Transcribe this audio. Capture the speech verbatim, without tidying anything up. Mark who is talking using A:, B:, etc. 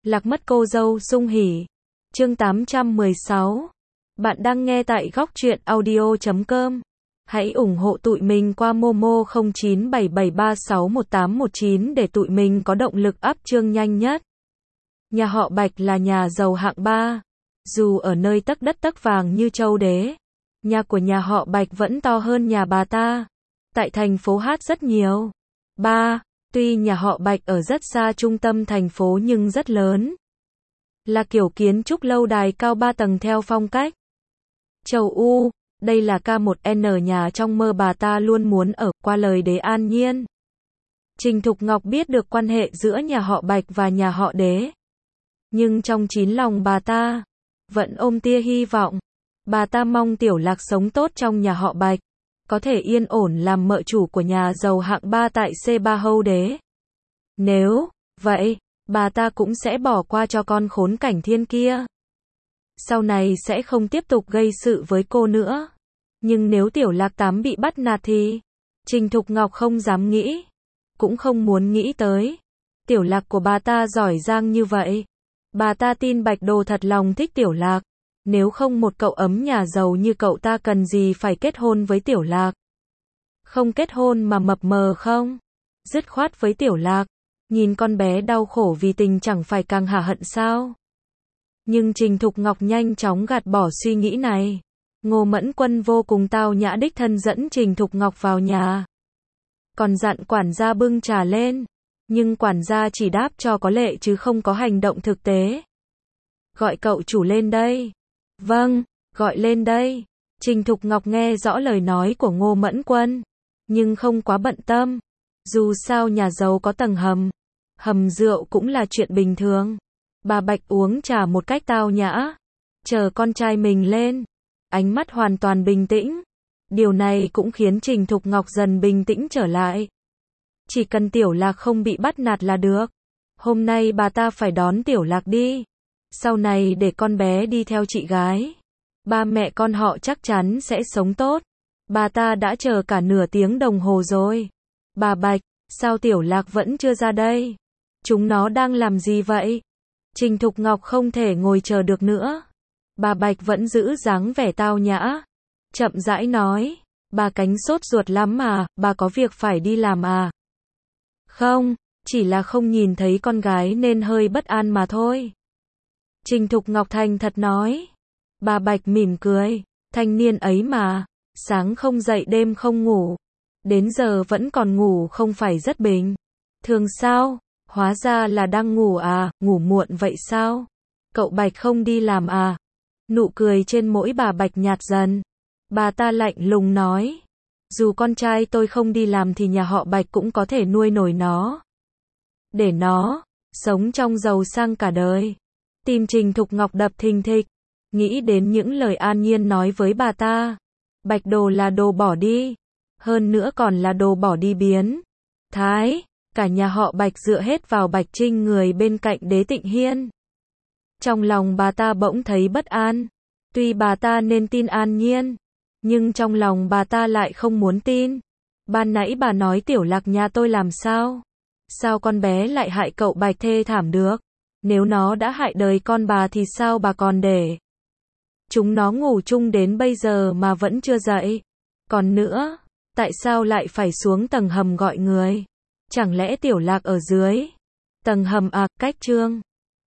A: Lạc mất cô dâu sung hỉ. Chương tám trăm mười sáu. Bạn đang nghe tại góc truyện audio chấm com. Hãy ủng hộ tụi mình qua Momo không chín bảy bảy ba sáu một tám một chín để tụi mình có động lực up chương nhanh nhất. Nhà họ Bạch là nhà giàu hạng ba. Dù ở nơi tấc đất tấc vàng như châu đế, nhà của nhà họ Bạch vẫn to hơn nhà bà ta. Tại thành phố Hát rất nhiều. Ba. Tuy nhà họ Bạch ở rất xa trung tâm thành phố nhưng rất lớn. Là kiểu kiến trúc lâu đài cao ba tầng theo phong cách châu U. Đây là K một N nhà trong mơ bà ta luôn muốn ở, qua lời Đế An Nhiên. Trình Thục Ngọc biết được quan hệ giữa nhà họ Bạch và nhà họ Đế. Nhưng trong chín lòng bà ta vẫn ôm tia hy vọng. Bà ta mong Tiểu Lạc sống tốt trong nhà họ Bạch, có thể yên ổn làm mợ chủ của nhà giàu hạng ba tại C ba Hâu Đế. Nếu vậy, bà ta cũng sẽ bỏ qua cho con khốn cảnh thiên kia. Sau này sẽ không tiếp tục gây sự với cô nữa. Nhưng nếu Tiểu Lạc Tám bị bắt nạt thì Trình Thục Ngọc không dám nghĩ, cũng không muốn nghĩ tới. Tiểu Lạc của bà ta giỏi giang như vậy. Bà ta tin Bạch Đồ thật lòng thích Tiểu Lạc. Nếu không một cậu ấm nhà giàu như cậu ta cần gì phải kết hôn với Tiểu Lạc. Không kết hôn mà mập mờ không? Dứt khoát với Tiểu Lạc. Nhìn con bé đau khổ vì tình chẳng phải càng hả hận sao? Nhưng Trình Thục Ngọc nhanh chóng gạt bỏ suy nghĩ này. Ngô Mẫn Quân vô cùng tao nhã đích thân dẫn Trình Thục Ngọc vào nhà. Còn dặn quản gia bưng trà lên. Nhưng quản gia chỉ đáp cho có lệ chứ không có hành động thực tế. Gọi cậu chủ lên đây. Vâng, gọi lên đây. Trình Thục Ngọc nghe rõ lời nói của Ngô Mẫn Quân, nhưng không quá bận tâm. Dù sao nhà giàu có tầng hầm, hầm rượu cũng là chuyện bình thường. Bà Bạch uống trà một cách tao nhã, chờ con trai mình lên, ánh mắt hoàn toàn bình tĩnh. Điều này cũng khiến Trình Thục Ngọc dần bình tĩnh trở lại. Chỉ cần Tiểu Lạc không bị bắt nạt là được. Hôm nay bà ta phải đón Tiểu Lạc đi. Sau này để con bé đi theo chị gái. Ba mẹ con họ chắc chắn sẽ sống tốt. Bà ta đã chờ cả nửa tiếng đồng hồ rồi. Bà Bạch, sao Tiểu Lạc vẫn chưa ra đây? Chúng nó đang làm gì vậy? Trình Thục Ngọc không thể ngồi chờ được nữa. Bà Bạch vẫn giữ dáng vẻ tao nhã. Chậm rãi nói, bà Cánh sốt ruột lắm mà, bà có việc phải đi làm à? Không, chỉ là không nhìn thấy con gái nên hơi bất an mà thôi. Trình Thục Ngọc thành thật nói. Bà Bạch mỉm cười, thanh niên ấy mà, sáng không dậy đêm không ngủ. Đến giờ vẫn còn ngủ không phải rất bình thường sao? Hóa ra là đang ngủ à, ngủ muộn vậy sao? Cậu Bạch không đi làm à? Nụ cười trên mỗi bà Bạch nhạt dần. Bà ta lạnh lùng nói. Dù con trai tôi không đi làm thì nhà họ Bạch cũng có thể nuôi nổi nó. Để nó sống trong giàu sang cả đời. Tim Trình Thục Ngọc đập thình thịch. Nghĩ đến những lời An Nhiên nói với bà ta. Bạch Đồ là đồ bỏ đi. Hơn nữa còn là đồ bỏ đi biến thái. Cả nhà họ Bạch dựa hết vào Bạch Trinh người bên cạnh Đế Tịnh Hiên. Trong lòng bà ta bỗng thấy bất an. Tuy bà ta nên tin An Nhiên, nhưng trong lòng bà ta lại không muốn tin. Ban nãy bà nói Tiểu Lạc nhà tôi làm sao? Sao con bé lại hại cậu Bạch thê thảm được? Nếu nó đã hại đời con bà thì sao bà còn để chúng nó ngủ chung đến bây giờ mà vẫn chưa dậy? Còn nữa, tại sao lại phải xuống tầng hầm gọi người? Chẳng lẽ Tiểu Lạc ở dưới tầng hầm à? Cách chương